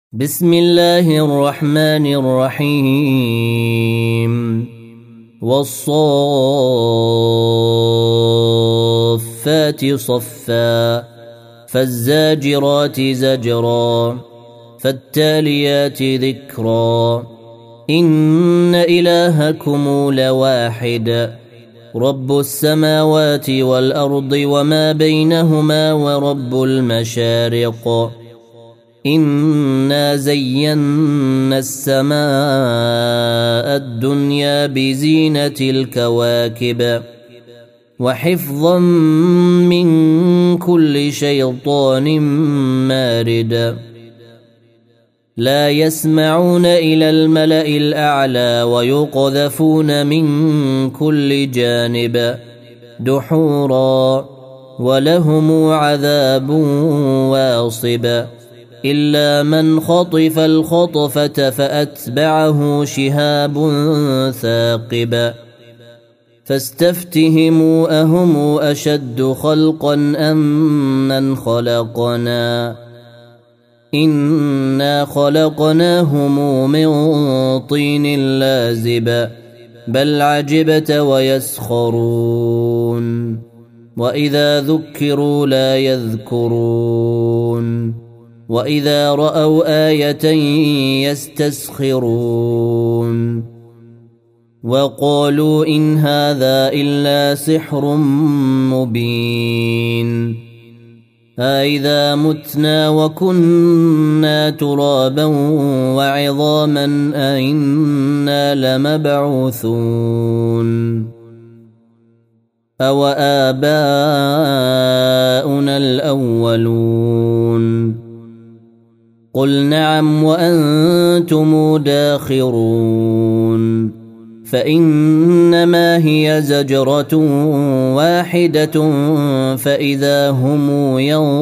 بسم الله الرحمن الرحيم والصافات صفا فالزاجرات زجرا فالتاليات ذكرا إن إلهكم لواحد رب السماوات والأرض وما بينهما ورب المشارق إنا زينا السماء الدنيا بزينة الكواكب وحفظا من كل شيطان مارد لا يسمعون إلى الملأ الأعلى ويقذفون من كل جانب دحورا ولهم عذاب واصب إلا من خطف الخطفة فأتبعه شهاب ثاقب فاستفتهموا أهم أشد خلقا أم من خلقنا إنا خلقناهم من طين لازب بل عجبت ويسخرون وإذا ذكروا لا يذكرون وإذا رأوا آية يستسخرون وقالوا إن هذا إلا سحر مبين أإذا متنا وكنا ترابا وعظاما أإنا لمبعوثون أو آباؤنا الأولون قل نعم وأنتم داخرون فإنما هي زجرة واحدة فإذا هم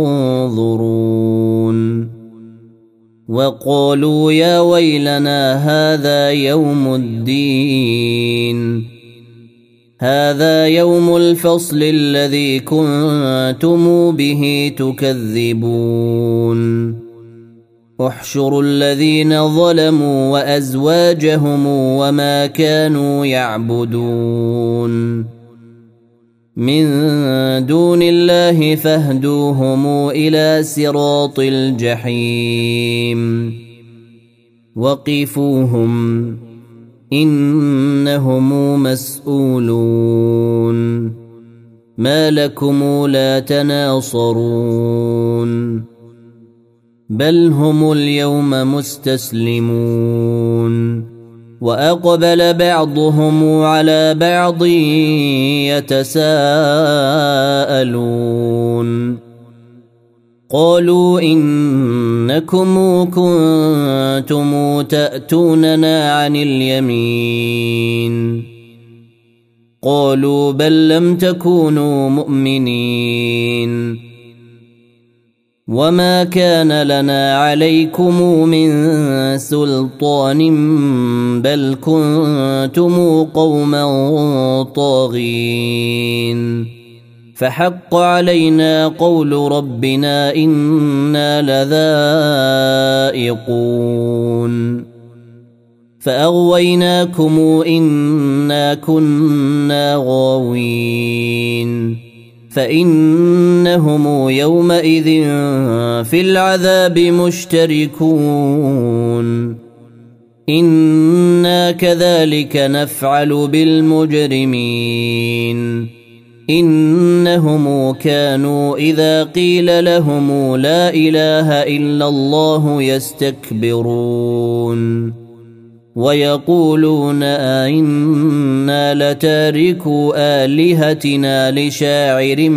ينظرون وقالوا يا ويلنا هذا يوم الدين هذا يوم الفصل الذي كنتم به تكذبون احشروا الذين ظلموا وأزواجهم وما كانوا يعبدون من دون الله فاهدوهم إلى صراط الجحيم وقفوهم إنهم مسؤولون ما لكم لا تناصرون بل هم اليوم مستسلمون وأقبل بعضهم على بعض يتساءلون قالوا إنكم كنتم تأتوننا عن اليمين قالوا بل لم تكونوا مؤمنين وما كان لنا عليكم من سلطان بل كنتم قوما طاغين فحق علينا قول ربنا إنا لذائقون فأغويناكم إنا كنا غاوين فإنهم يومئذ في العذاب مشتركون إنا كذلك نفعل بالمجرمين إنهم كانوا إذا قيل لهم لا إله إلا الله يستكبرون ويقولون أئنا لتاركو آلهتنا لشاعر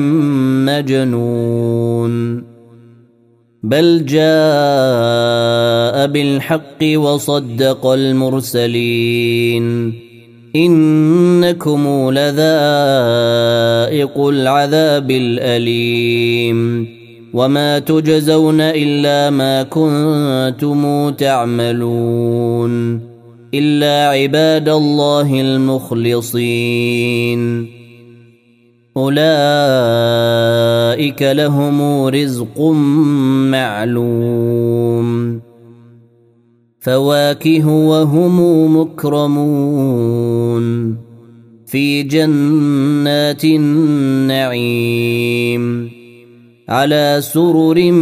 مجنون بل جاء بالحق وصدق المرسلين إنكم لذائق العذاب الأليم وما تجزون إلا ما كنتم تعملون إلا عباد الله المخلصين أولئك لهم رزق معلوم فواكه وهم مكرمون في جنات النعيم على سرر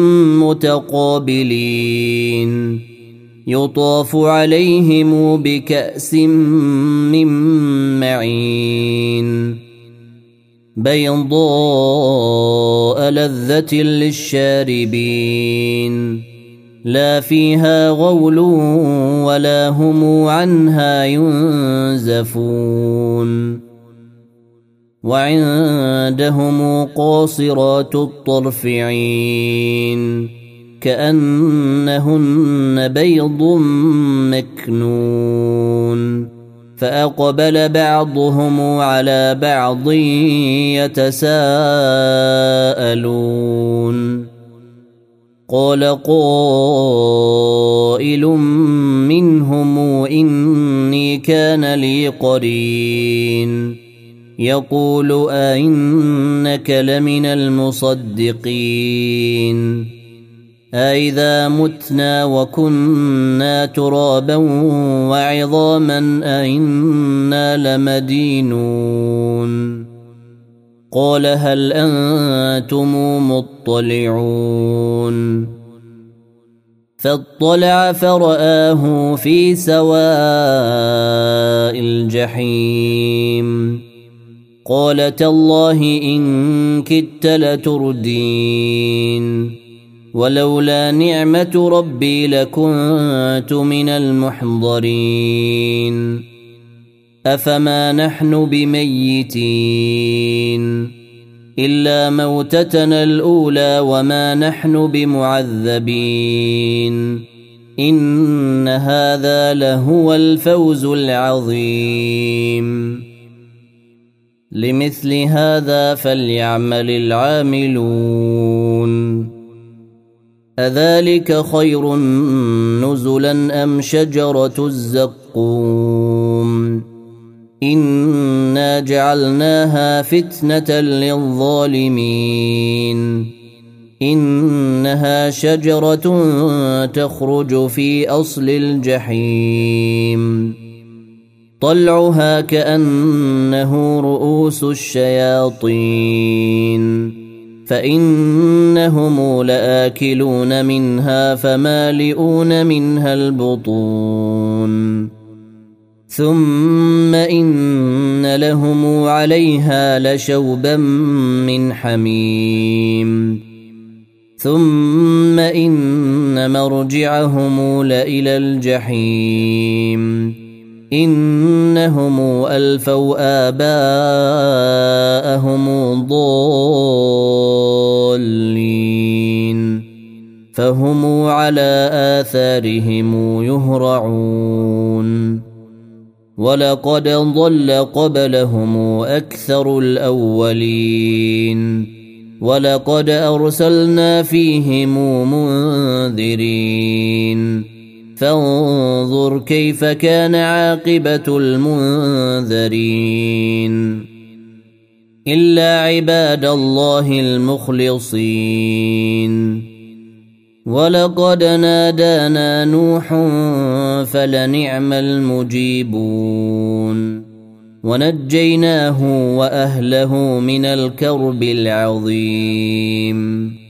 متقابلين يطاف عليهم بكأس من معين بيضاء لذة للشاربين لا فيها غول ولا هم عنها ينزفون وعندهم قاصرات الطرف عين كأنهن بيض مكنون فأقبل بعضهم على بعض يتساءلون قال قائل منهم إني كان لي قرين يقول أئنك لمن المصدقين أئذا متنا وكنا ترابا وعظاما أئنا لمدينون قال هل أنتم مطلعون فاطلع فرآه في سواء الجحيم قال تالله إن كدت لتردين ولولا نعمة ربي لكنت من المحضرين أفما نحن بميتين إلا موتتنا الأولى وما نحن بمعذبين إن هذا لهو الفوز العظيم لمثل هذا فليعمل العاملون أذلك خير نزلا أم شجرة الزقوم إنا جعلناها فتنة للظالمين إنها شجرة تخرج في أصل الجحيم طلعها كأنه رؤوس الشياطين فإنهم لآكلون منها فمالئون منها البطون ثم إن لهم عليها لشوبا من حميم ثم إن مرجعهم لإلى الجحيم إنهم ألفوا آباءهم ضالين فهم على آثارهم يهرعون ولقد ضل قبلهم أكثر الأولين ولقد أرسلنا فيهم منذرين فانظر كيف كان عاقبة المنذرين إلا عباد الله المخلصين ولقد نادانا نوح فلنعم المجيبون ونجيناه وأهله من الكرب العظيم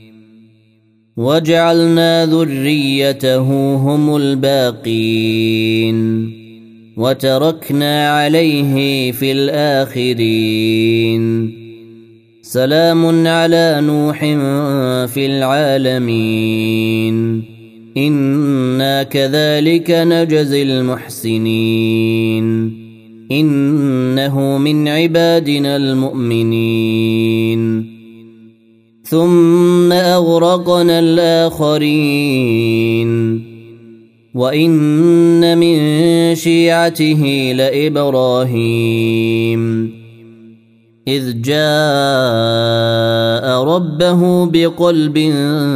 وجعلنا ذريته هم الباقين وتركنا عليه في الآخرين سلام على نوح في العالمين إنا كذلك نجزي المحسنين إنه من عبادنا المؤمنين ثم أغرقنا الآخرين وإن من شيعته لإبراهيم إذ جاء ربه بقلب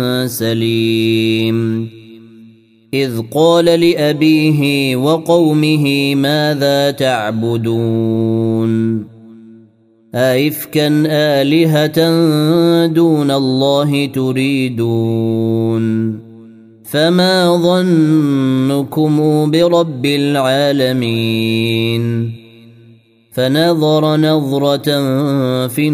سليم إذ قال لأبيه وقومه ماذا تعبدون أئفكا آلهة دون الله تريدون فما ظنكم برب العالمين فنظر نظرة في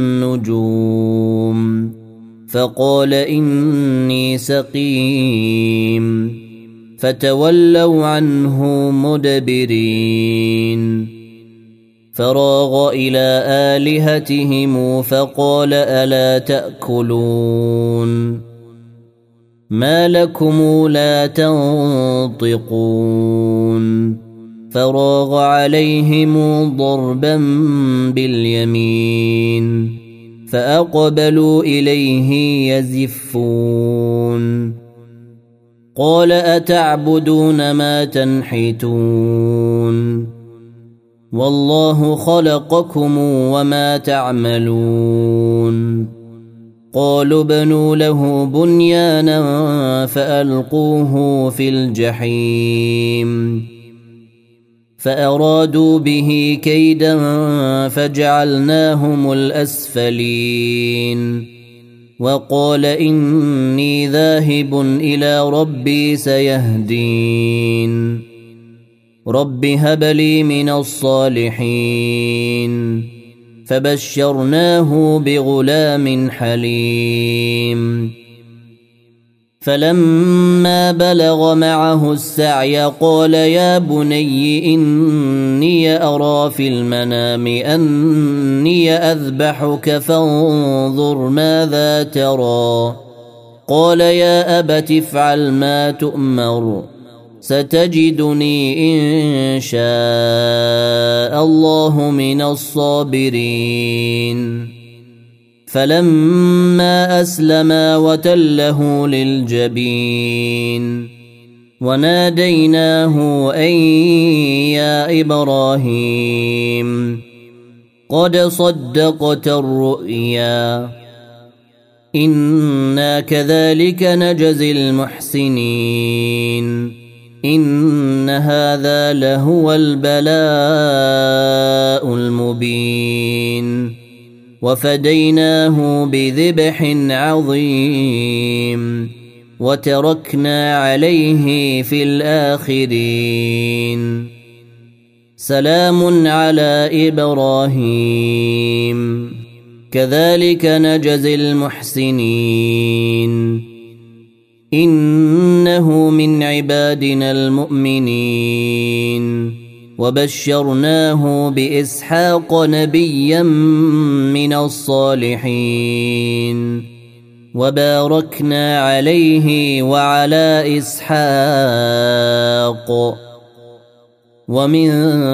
النجوم فقال إني سقيم فتولوا عنه مدبرين فراغ إلى آلهتهم فقال ألا تأكلون ما لكم لا تنطقون فراغ عليهم ضربا باليمين فأقبلوا إليه يزفون قال أتعبدون ما تنحتون والله خلقكم وما تعملون قالوا بنوا له بنيانا فألقوه في الجحيم فأرادوا به كيدا فجعلناهم الأسفلين وقال إني ذاهب إلى ربي سيهدين رب هب لي من الصالحين فبشرناه بغلام حليم فلما بلغ معه السعي قال يا بني إني أرى في المنام أني أذبحك فانظر ماذا ترى قال يا أبت افعل ما تؤمر ستجدني إن شاء الله من الصابرين فلما أسلما وتله للجبين وناديناه أن يا إبراهيم قد صدقت الرؤيا إنا كذلك نجزي المحسنين إن هذا لهو البلاء المبين وفديناه بذبح عظيم وتركنا عليه في الآخرين سلام على إبراهيم كذلك نجزي المحسنين إنه من عبادنا المؤمنين وبشرناه بإسحاق نبيا من الصالحين وباركنا عليه وعلى إسحاق ومن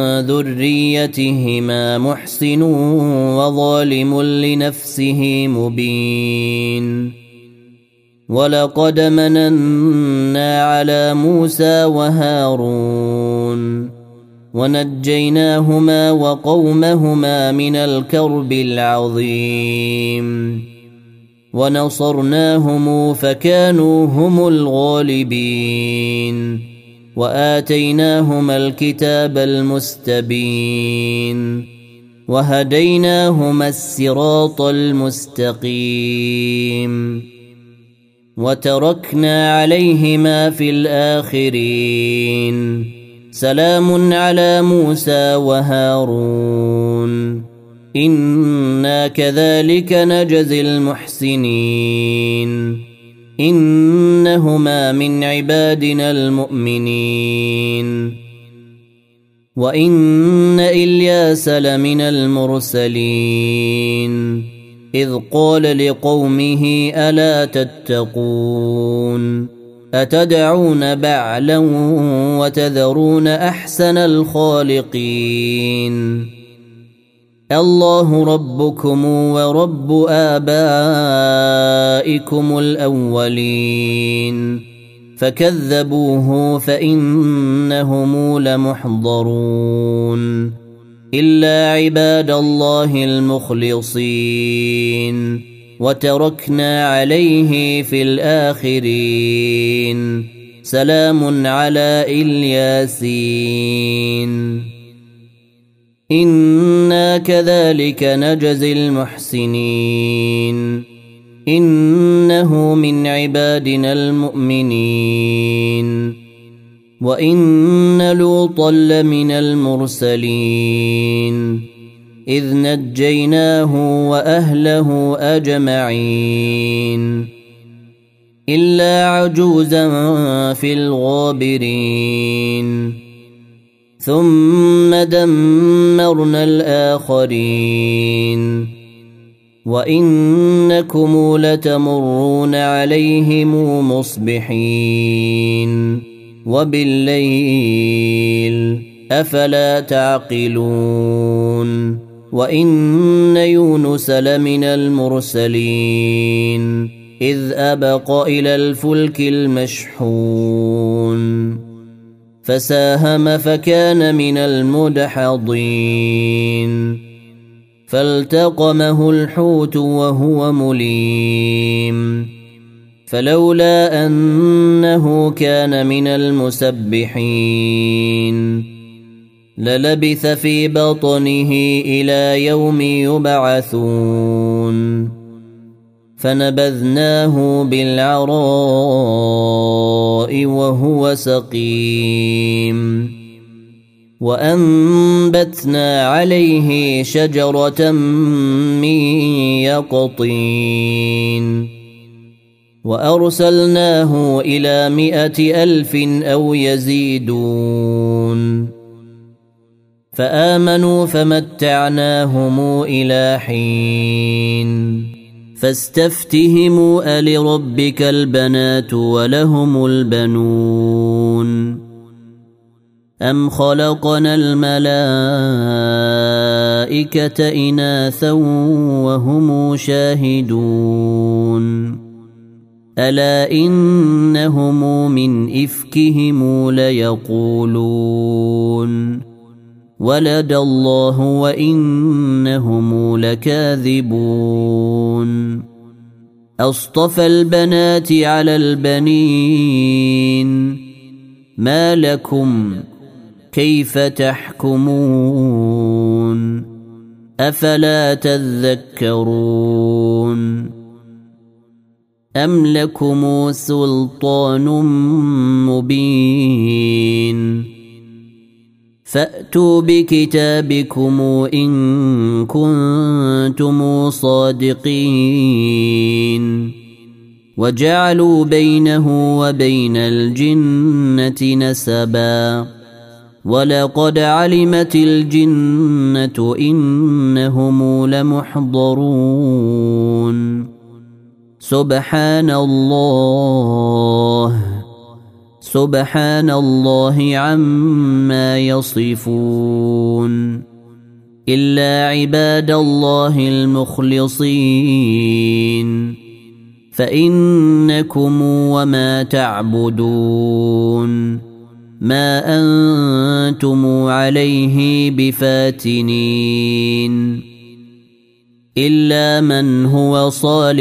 ذريتهما محسن وظالم لنفسه مبين ولقد مننا على موسى وهارون ونجيناهما وقومهما من الكرب العظيم ونصرناهم فكانوا هم الغالبين وآتيناهما الكتاب المستبين وهديناهما الصراط المستقيم وتركنا عليهما في الآخرين سلام على موسى وهارون إنا كذلك نجزي المحسنين إنهما من عبادنا المؤمنين وإن إلياس لمن المرسلين إذ قال لقومه ألا تتقون أتدعون بعلا وتذرون أحسن الخالقين الله ربكم ورب آبائكم الأولين فكذبوه فإنهم لمحضرون إلا عباد الله المخلصين وتركنا عليه في الآخرين سلام على الياسين إنا كذلك نجزي المحسنين إنه من عبادنا المؤمنين وإن لوطا لمن المرسلين إذ نجيناه وأهله أجمعين إلا عجوزا في الغابرين ثم دمرنا الآخرين وإنكم لتمرون عليهم مصبحين وبالليل أفلا تعقلون وإن يونس لمن المرسلين إذ أبق إلى الفلك المشحون فساهم فكان من المدحضين فالتقمه الحوت وهو مليم فلولا أنه كان من المسبحين للبث في بطنه إلى يوم يبعثون فنبذناه بالعراء وهو سقيم وأنبتنا عليه شجرة من يقطين وأرسلناه إلى 100,000 أو يزيدون فآمنوا فمتعناهم إلى حين فاستفتهموا ألربك البنات ولهم البنون أم خلقنا الملائكة إناثا وهم شاهدون ألا إنهم من إفكهم ليقولون ولد الله وإنهم لكاذبون أصطفى البنات على البنين ما لكم كيف تحكمون أفلا تذكرون أم لكم سلطان مبين فأتوا بكتابكم إن كنتم صادقين وجعلوا بينه وبين الجنة نسبا ولقد علمت الجنة إنهم لمحضرون سبحان الله عما يصفون إلا عباد الله المخلصين فإنكم وما تعبدون ما أنتم عليه بفاتنين إلا من هو صال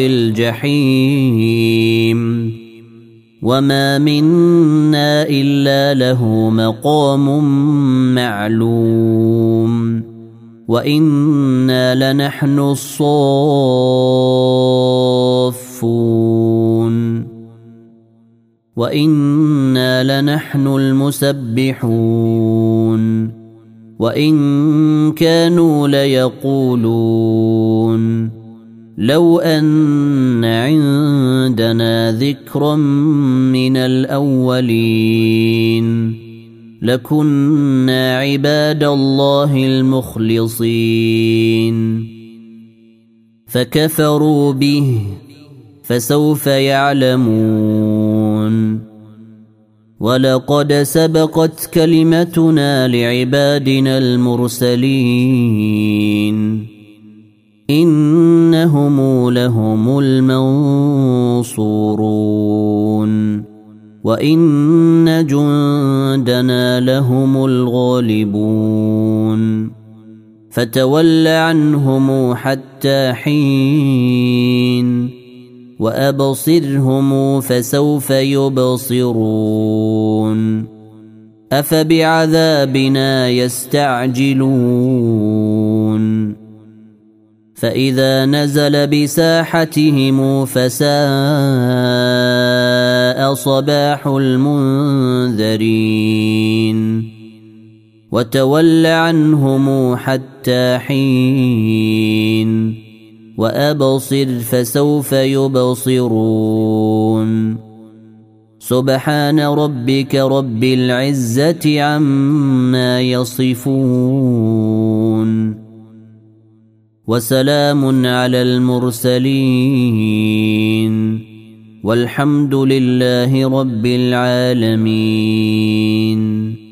الجحيم وما منا إلا له مقام معلوم وإنا لنحن الصافون وإنا لنحن المسبحون وإن كانوا ليقولون لو أن عندنا ذكرا من الأولين لكنا عباد الله المخلصين فكفروا به فسوف يعلمون ولقد سبقت كلمتنا لعبادنا المرسلين إنهم لهم المنصورون وإن جندنا لهم الغالبون فتول عنهم حتى حين وأبصرهم فسوف يبصرون أفبعذابنا يستعجلون فإذا نزل بساحتهم فساء صباح المنذرين وتول عنهم حتى حين وأبصر فسوف يبصرون سبحان ربك رب العزة عما يصفون وسلام على المرسلين والحمد لله رب العالمين.